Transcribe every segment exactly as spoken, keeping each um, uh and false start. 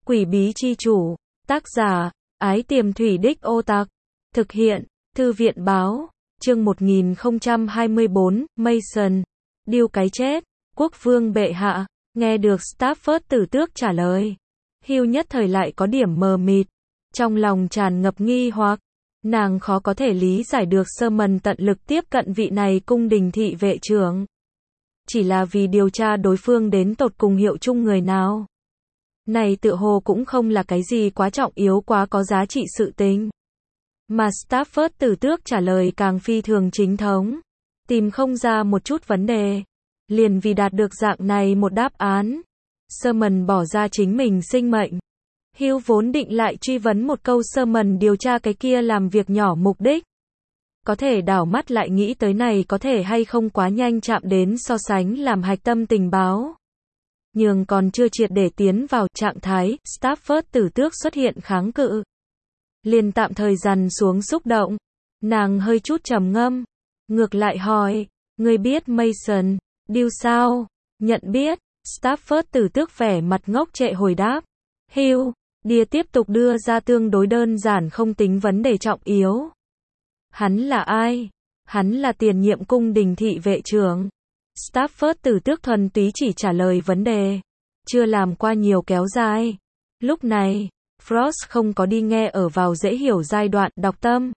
Quỷ bí chi chủ, tác giả, Ái Tiềm Thủy Đích Ô Tặc, thực hiện, Thư viện báo, chương một nghìn không trăm hai mươi bốn, Mason, điêu cái chết, quốc vương bệ hạ, nghe được Stafford tử tước trả lời. Hugh nhất thời lại có điểm mờ mịt, trong lòng tràn ngập nghi hoặc, nàng khó có thể lý giải được Sermon tận lực tiếp cận vị này cung đình thị vệ trưởng. Chỉ là vì điều tra đối phương đến tột cùng hiệu chung người nào. Này tựa hồ cũng không là cái gì quá trọng yếu quá có giá trị sự tình. Mà Stafford tử tước trả lời càng phi thường chính thống. Tìm không ra một chút vấn đề. Liền vì đạt được dạng này một đáp án. Sermon bỏ ra chính mình sinh mệnh. Hugh vốn định lại truy vấn một câu Sermon điều tra cái kia làm việc nhỏ mục đích. Có thể đảo mắt lại nghĩ tới này có thể hay không quá nhanh chạm đến so sánh làm hạch tâm tình báo. Nhưng còn chưa triệt để tiến vào trạng thái, Stafford tử tước xuất hiện kháng cự. Liền tạm thời dằn xuống xúc động. Nàng hơi chút trầm ngâm. Ngược lại hỏi, ngươi biết Mason, điêu sao? Nhận biết, Stafford tử tước vẻ mặt ngốc trệ hồi đáp. Hugh, Đia tiếp tục đưa ra tương đối đơn giản không tính vấn đề trọng yếu. Hắn là ai? Hắn là tiền nhiệm cung đình thị vệ trưởng. Stafford tử tước thuần túy chỉ trả lời vấn đề, chưa làm qua nhiều kéo dài. Lúc này, Frost không có đi nghe ở vào dễ hiểu giai đoạn đọc tâm.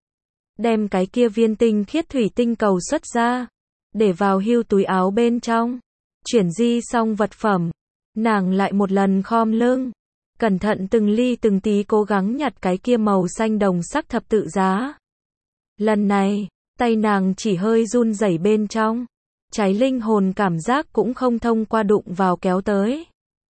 Đem cái kia viên tinh khiết thủy tinh cầu xuất ra, để vào Hugh túi áo bên trong. Chuyển di xong vật phẩm, nàng lại một lần khom lưng, cẩn thận từng ly từng tí cố gắng nhặt cái kia màu xanh đồng sắc thập tự giá. Lần này, tay nàng chỉ hơi run rẩy bên trong. Cháy linh hồn cảm giác cũng không thông qua đụng vào kéo tới.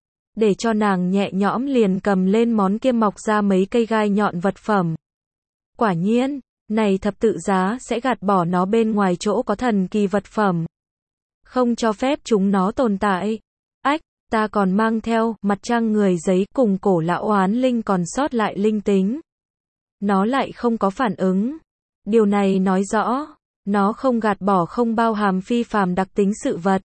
Để cho nàng nhẹ nhõm liền cầm lên món kia mọc ra mấy cây gai nhọn vật phẩm. Quả nhiên, này thập tự giá sẽ gạt bỏ nó bên ngoài chỗ có thần kỳ vật phẩm. Không cho phép chúng nó tồn tại. Ách, ta còn mang theo mặt trăng người giấy cùng cổ lão oán linh còn sót lại linh tính. Nó lại không có phản ứng. Điều này nói rõ, nó không gạt bỏ không bao hàm phi phàm đặc tính sự vật.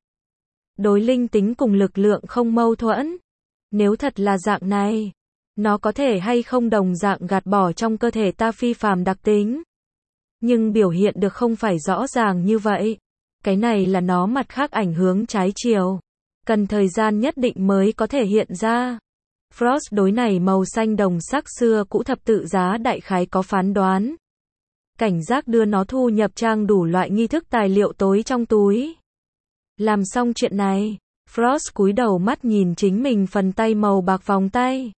Đối linh tính cùng lực lượng không mâu thuẫn. Nếu thật là dạng này, nó có thể hay không đồng dạng gạt bỏ trong cơ thể ta phi phàm đặc tính. Nhưng biểu hiện được không phải rõ ràng như vậy. Cái này là nó mặt khác ảnh hướng trái chiều. Cần thời gian nhất định mới có thể hiện ra. Frost đối này màu xanh đồng sắc xưa cũ thập tự giá đại khái có phán đoán. Cảnh giác đưa nó thu nhập trang đủ loại nghi thức tài liệu tối trong túi. Làm xong chuyện này, Frost cúi đầu mắt nhìn chính mình phần tay màu bạc vòng tay.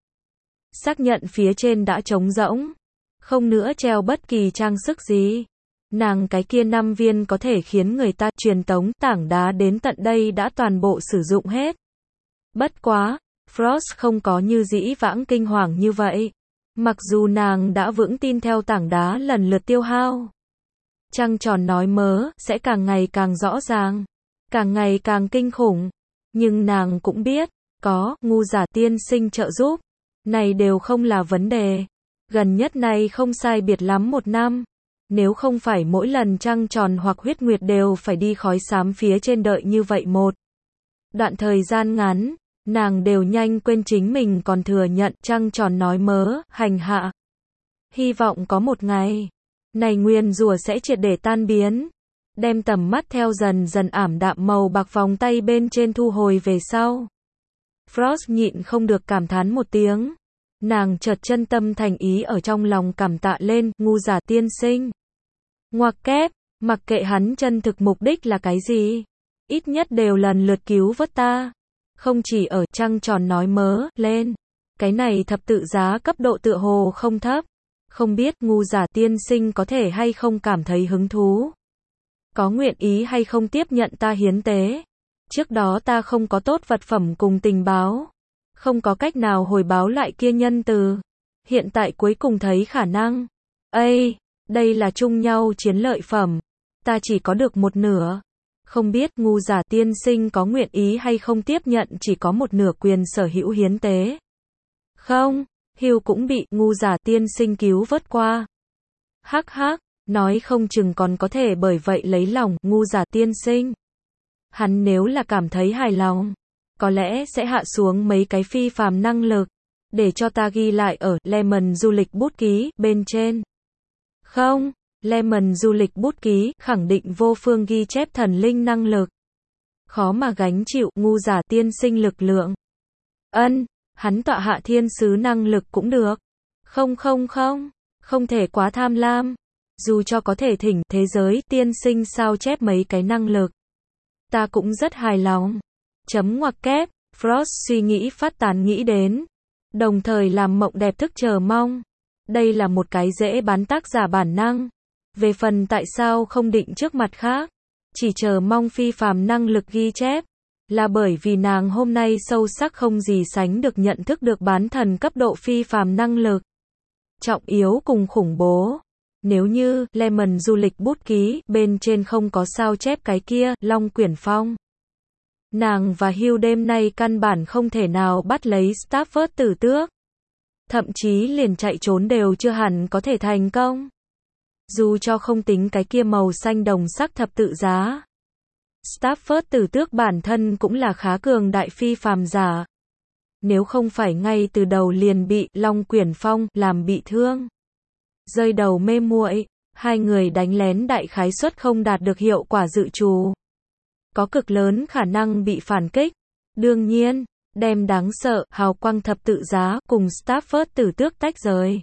Xác nhận phía trên đã trống rỗng. Không nữa treo bất kỳ trang sức gì. Nàng cái kia năm viên có thể khiến người ta truyền tống tảng đá đến tận đây đã toàn bộ sử dụng hết. Bất quá, Frost không có như dĩ vãng kinh hoàng như vậy. Mặc dù nàng đã vững tin theo tảng đá lần lượt tiêu hao. Trăng tròn nói mớ, sẽ càng ngày càng rõ ràng. Càng ngày càng kinh khủng. Nhưng nàng cũng biết, có, ngu giả tiên sinh trợ giúp. Này đều không là vấn đề. Gần nhất này không sai biệt lắm một năm. Nếu không phải mỗi lần trăng tròn hoặc huyết nguyệt đều phải đi khói xám phía trên đợi như vậy một đoạn thời gian ngắn. Nàng đều nhanh quên chính mình còn thừa nhận trăng tròn nói mớ, hành hạ. Hy vọng có một ngày, này nguyền rủa sẽ triệt để tan biến. Đem tầm mắt theo dần dần ảm đạm màu bạc vòng tay bên trên thu hồi về sau. Frost nhịn không được cảm thán một tiếng. Nàng chợt chân tâm thành ý ở trong lòng cảm tạ lên, ngu giả tiên sinh. Ngoặc kép, mặc kệ hắn chân thực mục đích là cái gì. Ít nhất đều lần lượt cứu vớt ta. Không chỉ ở trăng tròn nói mớ, lên. Cái này thập tự giá cấp độ tựa hồ không thấp. Không biết ngu giả tiên sinh có thể hay không cảm thấy hứng thú. Có nguyện ý hay không tiếp nhận ta hiến tế. Trước đó ta không có tốt vật phẩm cùng tình báo. Không có cách nào hồi báo lại kia nhân từ. Hiện tại cuối cùng thấy khả năng. Ây, đây là chung nhau chiến lợi phẩm. Ta chỉ có được một nửa. Không biết ngu giả tiên sinh có nguyện ý hay không tiếp nhận chỉ có một nửa quyền sở hữu hiến tế. Không, Hugh cũng bị ngu giả tiên sinh cứu vớt qua. Hắc hắc, nói không chừng còn có thể bởi vậy lấy lòng ngu giả tiên sinh. Hắn nếu là cảm thấy hài lòng, có lẽ sẽ hạ xuống mấy cái phi phàm năng lực. để cho ta ghi lại ở Lemon du lịch bút ký bên trên. Không, Lemon du lịch bút ký khẳng định vô phương ghi chép thần linh năng lực. Khó mà gánh chịu ngu giả tiên sinh lực lượng. Ân, hắn tọa hạ thiên sứ năng lực cũng được. Không không không, không thể quá tham lam. Dù cho có thể thỉnh thế giới tiên sinh sao chép mấy cái năng lực, ta cũng rất hài lòng. Chấm ngoặc kép, Frost suy nghĩ phát tán nghĩ đến, đồng thời làm mộng đẹp thức chờ mong. Đây là một cái dễ bán tác giả bản năng. Về phần tại sao không định trước mặt khác, chỉ chờ mong phi phàm năng lực ghi chép, là bởi vì nàng hôm nay sâu sắc không gì sánh được nhận thức được bán thần cấp độ phi phàm năng lực. Trọng yếu cùng khủng bố. Nếu như Lemon du lịch bút ký bên trên không có sao chép cái kia Long Quyển Phong, nàng và Hugh đêm nay căn bản không thể nào bắt lấy Stafford Tử Tước. Thậm chí liền chạy trốn đều chưa hẳn có thể thành công. Dù cho không tính cái kia màu xanh đồng sắc thập tự giá, Stafford Tử Tước bản thân cũng là khá cường đại phi phàm giả. Nếu không phải ngay từ đầu liền bị Long Quyển Phong làm bị thương, rơi đầu mê muội, hai người đánh lén đại khái suất không đạt được hiệu quả dự trù. Có cực lớn khả năng bị phản kích. Đương nhiên, đem đáng sợ hào quang thập tự giá cùng Stafford Tử Tước tách rời,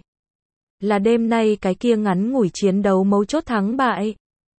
là đêm nay cái kia ngắn ngủi chiến đấu mấu chốt thắng bại.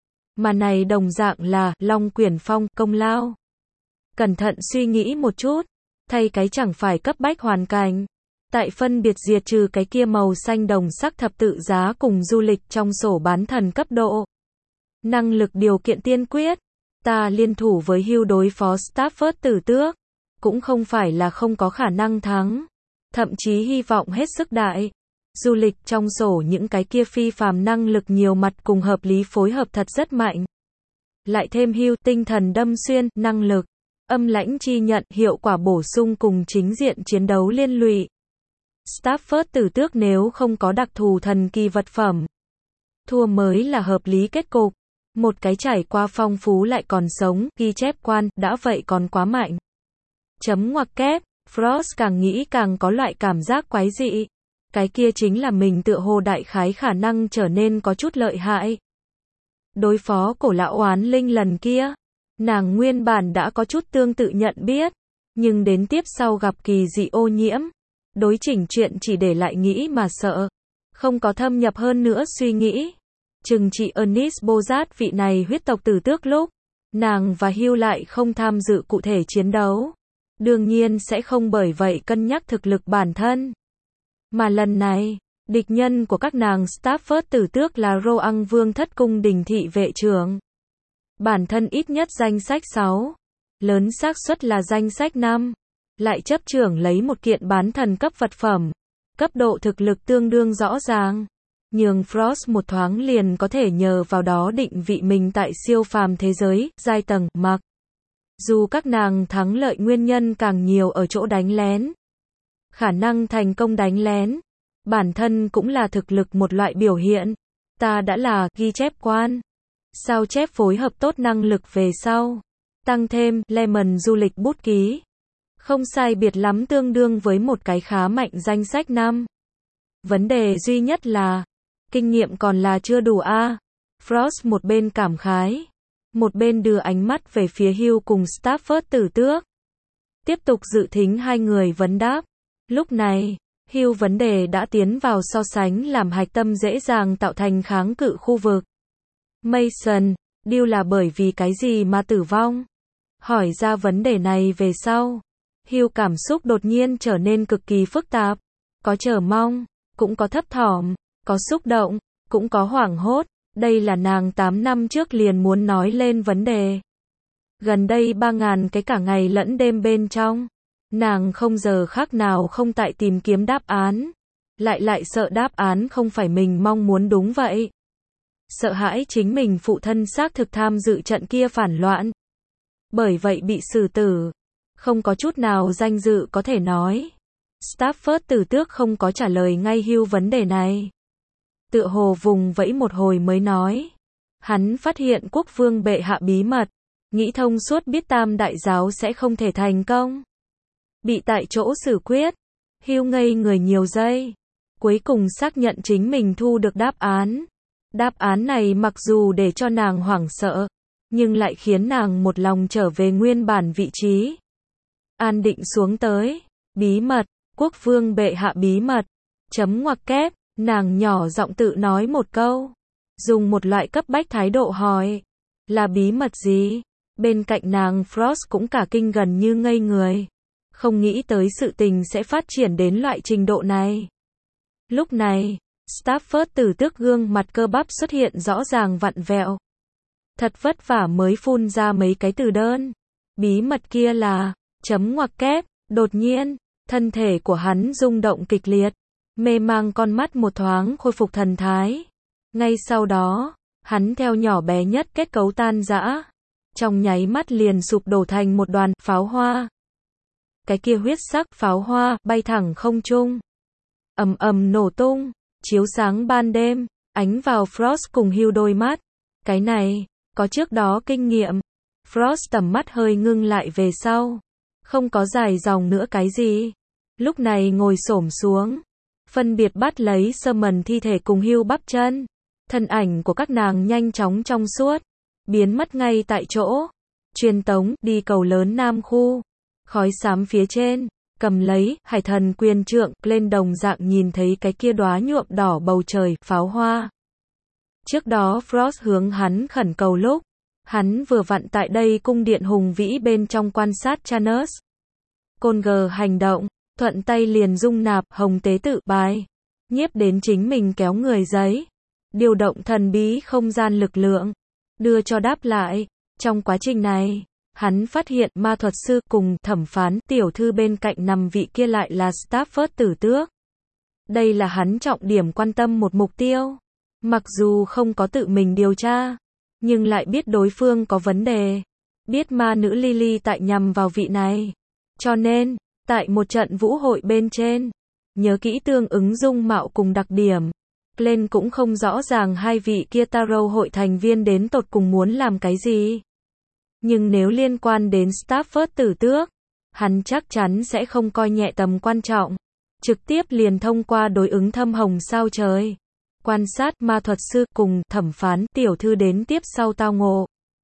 Mà này đồng dạng là Long Quyển Phong công lao. Cẩn thận suy nghĩ một chút, thay cái chẳng phải cấp bách hoàn cảnh. Tại phân biệt diệt trừ cái kia màu xanh đồng sắc thập tự giá cùng du lịch trong sổ bán thần cấp độ. Năng lực điều kiện tiên quyết, ta liên thủ với Hugh đối phó Stafford Tử Tước, cũng không phải là không có khả năng thắng. Thậm chí hy vọng hết sức đại. Du lịch trong sổ những cái kia phi phàm năng lực nhiều mặt cùng hợp lý phối hợp thật rất mạnh. Lại thêm Hugh tinh thần đâm xuyên, năng lực, âm lãnh chi nhận, hiệu quả bổ sung cùng chính diện chiến đấu liên lụy. Stafford Tử Tước nếu không có đặc thù thần kỳ vật phẩm, thua mới là hợp lý kết cục. Một cái trải qua phong phú lại còn sống, ghi chép quan, đã vậy còn quá mạnh. Chấm ngoặc kép, Frost càng nghĩ càng có loại cảm giác quái dị. Cái kia chính là mình tựa hồ đại khái khả năng trở nên có chút lợi hại. Đối phó cổ lão oán linh lần kia, nàng nguyên bản đã có chút tương tự nhận biết, nhưng đến tiếp sau gặp kỳ dị ô nhiễm, đối chỉnh chuyện chỉ để lại nghĩ mà sợ, không có thâm nhập hơn nữa suy nghĩ. Chừng chị Ernest Bozat vị này huyết tộc Tử Tước lúc, nàng và Hugh lại không tham dự cụ thể chiến đấu. Đương nhiên sẽ không bởi vậy cân nhắc thực lực bản thân. Mà lần này, địch nhân của các nàng Stafford Tử Tước là Roang Vương thất cung đình thị vệ trưởng. Bản thân ít nhất danh sách sáu, lớn xác suất là danh sách năm, lại chấp trưởng lấy một kiện bán thần cấp vật phẩm, cấp độ thực lực tương đương rõ ràng, nhường Frost một thoáng liền có thể nhờ vào đó định vị mình tại siêu phàm thế giới, giai tầng, mặc. Dù các nàng thắng lợi nguyên nhân càng nhiều ở chỗ đánh lén, khả năng thành công đánh lén, bản thân cũng là thực lực một loại biểu hiện. Ta đã là ghi chép quan, sao chép phối hợp tốt năng lực về sau, tăng thêm Lemon du lịch bút ký, không sai biệt lắm tương đương với một cái khá mạnh danh sách năm. Vấn đề duy nhất là, kinh nghiệm còn là chưa đủ a. À. Frost một bên cảm khái, một bên đưa ánh mắt về phía Hugh cùng Stafford Tử Tước, tiếp tục dự thính hai người vấn đáp. Lúc này, Hugh vấn đề đã tiến vào so sánh làm hạch tâm dễ dàng tạo thành kháng cự khu vực. Mason, Deal là bởi vì cái gì mà tử vong? Hỏi ra vấn đề này về sau, Hugh cảm xúc đột nhiên trở nên cực kỳ phức tạp. Có chờ mong, cũng có thấp thỏm, có xúc động, cũng có hoảng hốt. Đây là nàng tám năm trước liền muốn nói lên vấn đề. Gần đây ba ngàn cái cả ngày lẫn đêm bên trong, nàng không giờ khác nào không tại tìm kiếm đáp án. Lại lại sợ đáp án không phải mình mong muốn đúng vậy. Sợ hãi chính mình phụ thân xác thực tham dự trận kia phản loạn. Bởi vậy bị xử tử. Không có chút nào danh dự có thể nói. Stafford Tử Tước không có trả lời ngay Hugh vấn đề này. Tựa hồ vùng vẫy một hồi mới nói. Hắn phát hiện quốc vương bệ hạ bí mật, nghĩ thông suốt biết tam đại giáo sẽ không thể thành công. Bị tại chỗ xử quyết. Hugh ngây người nhiều giây. Cuối cùng xác nhận chính mình thu được đáp án. Đáp án này mặc dù để cho nàng hoảng sợ, nhưng lại khiến nàng một lòng trở về nguyên bản vị trí. An định xuống tới. Bí mật, quốc vương bệ hạ bí mật. Chấm ngoặc kép, nàng nhỏ giọng tự nói một câu. Dùng một loại cấp bách thái độ hỏi. Là bí mật gì? Bên cạnh nàng Frost cũng cả kinh gần như ngây người. Không nghĩ tới sự tình sẽ phát triển đến loại trình độ này. Lúc này, Stafford tử tước gương mặt cơ bắp xuất hiện rõ ràng vặn vẹo. Thật vất vả mới phun ra mấy cái từ đơn. Bí mật kia là, chấm ngoặc kép, đột nhiên, thân thể của hắn rung động kịch liệt, mê mang con mắt một thoáng khôi phục thần thái. Ngay sau đó, hắn theo nhỏ bé nhất kết cấu tan rã, trong nháy mắt liền sụp đổ thành một đoàn pháo hoa. Cái kia huyết sắc pháo hoa bay thẳng không trung, ầm ầm nổ tung, chiếu sáng ban đêm, ánh vào Frost cùng Hugh đôi mắt. Cái này, có trước đó kinh nghiệm. Frost tầm mắt hơi ngưng lại về sau, không có dài dòng nữa cái gì. Lúc này ngồi xổm xuống, phân biệt bắt lấy Summon thi thể cùng Hugh bắp chân. Thân ảnh của các nàng nhanh chóng trong suốt, biến mất ngay tại chỗ. Truyền tống đi cầu lớn Nam khu. Khói xám phía trên, cầm lấy hải thần quyền trượng lên đồng dạng nhìn thấy cái kia đóa nhuộm đỏ bầu trời pháo hoa. Trước đó Frost hướng hắn khẩn cầu lúc hắn vừa vặn tại đây cung điện hùng vĩ bên trong quan sát Chanus. Conger hành động, thuận tay liền dung nạp hồng tế tự bài, nhiếp đến chính mình kéo người giấy, điều động thần bí không gian lực lượng, đưa cho đáp lại. Trong quá trình này, hắn phát hiện ma thuật sư cùng thẩm phán tiểu thư bên cạnh nằm vị kia lại là Stafford tử tước. Đây là hắn trọng điểm quan tâm một mục tiêu. Mặc dù không có tự mình điều tra, nhưng lại biết đối phương có vấn đề. Biết ma nữ Lily tại nhằm vào vị này. Cho nên, tại một trận vũ hội bên trên, nhớ kỹ tương ứng dung mạo cùng đặc điểm. Glenn cũng không rõ ràng hai vị kia Tarot hội thành viên đến tột cùng muốn làm cái gì. Nhưng nếu liên quan đến Stafford tử tước, hắn chắc chắn sẽ không coi nhẹ tầm quan trọng. Trực tiếp liền thông qua đối ứng thâm hồng sao trời. Quan sát ma thuật sư cùng thẩm phán tiểu thư đến tiếp sau tao ngộ.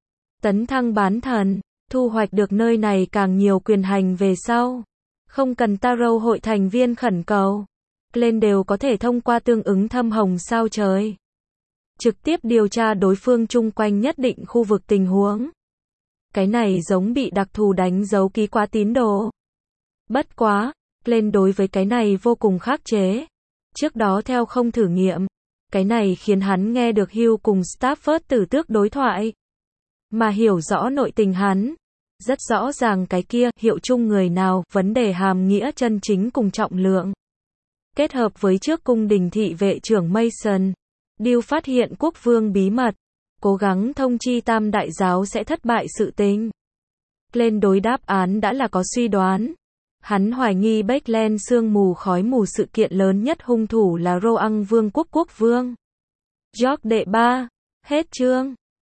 Tấn thăng bán thần, thu hoạch được nơi này càng nhiều quyền hành về sau. Không cần Tarot hội thành viên khẩn cầu. Lên đều có thể thông qua tương ứng thâm hồng sao trời. Trực tiếp điều tra đối phương chung quanh nhất định khu vực tình huống. Cái này giống bị đặc thù đánh dấu ký quá tín đồ. Bất quá, lên đối với cái này vô cùng khắc chế. Trước đó theo không thử nghiệm, cái này khiến hắn nghe được Hugh cùng Stafford tử tước đối thoại. Mà hiểu rõ nội tình hắn. Rất rõ ràng cái kia hiệu chung người nào, vấn đề hàm nghĩa chân chính cùng trọng lượng. Kết hợp với trước cung đình thị vệ trưởng Mason, Deal phát hiện quốc vương bí mật, cố gắng thông chi tam đại giáo sẽ thất bại sự tình. Lên đối đáp án đã là có suy đoán. Hắn hoài nghi Backland sương mù khói mù sự kiện lớn nhất hung thủ là Roang vương quốc quốc vương. George đệ ba. Hết chương.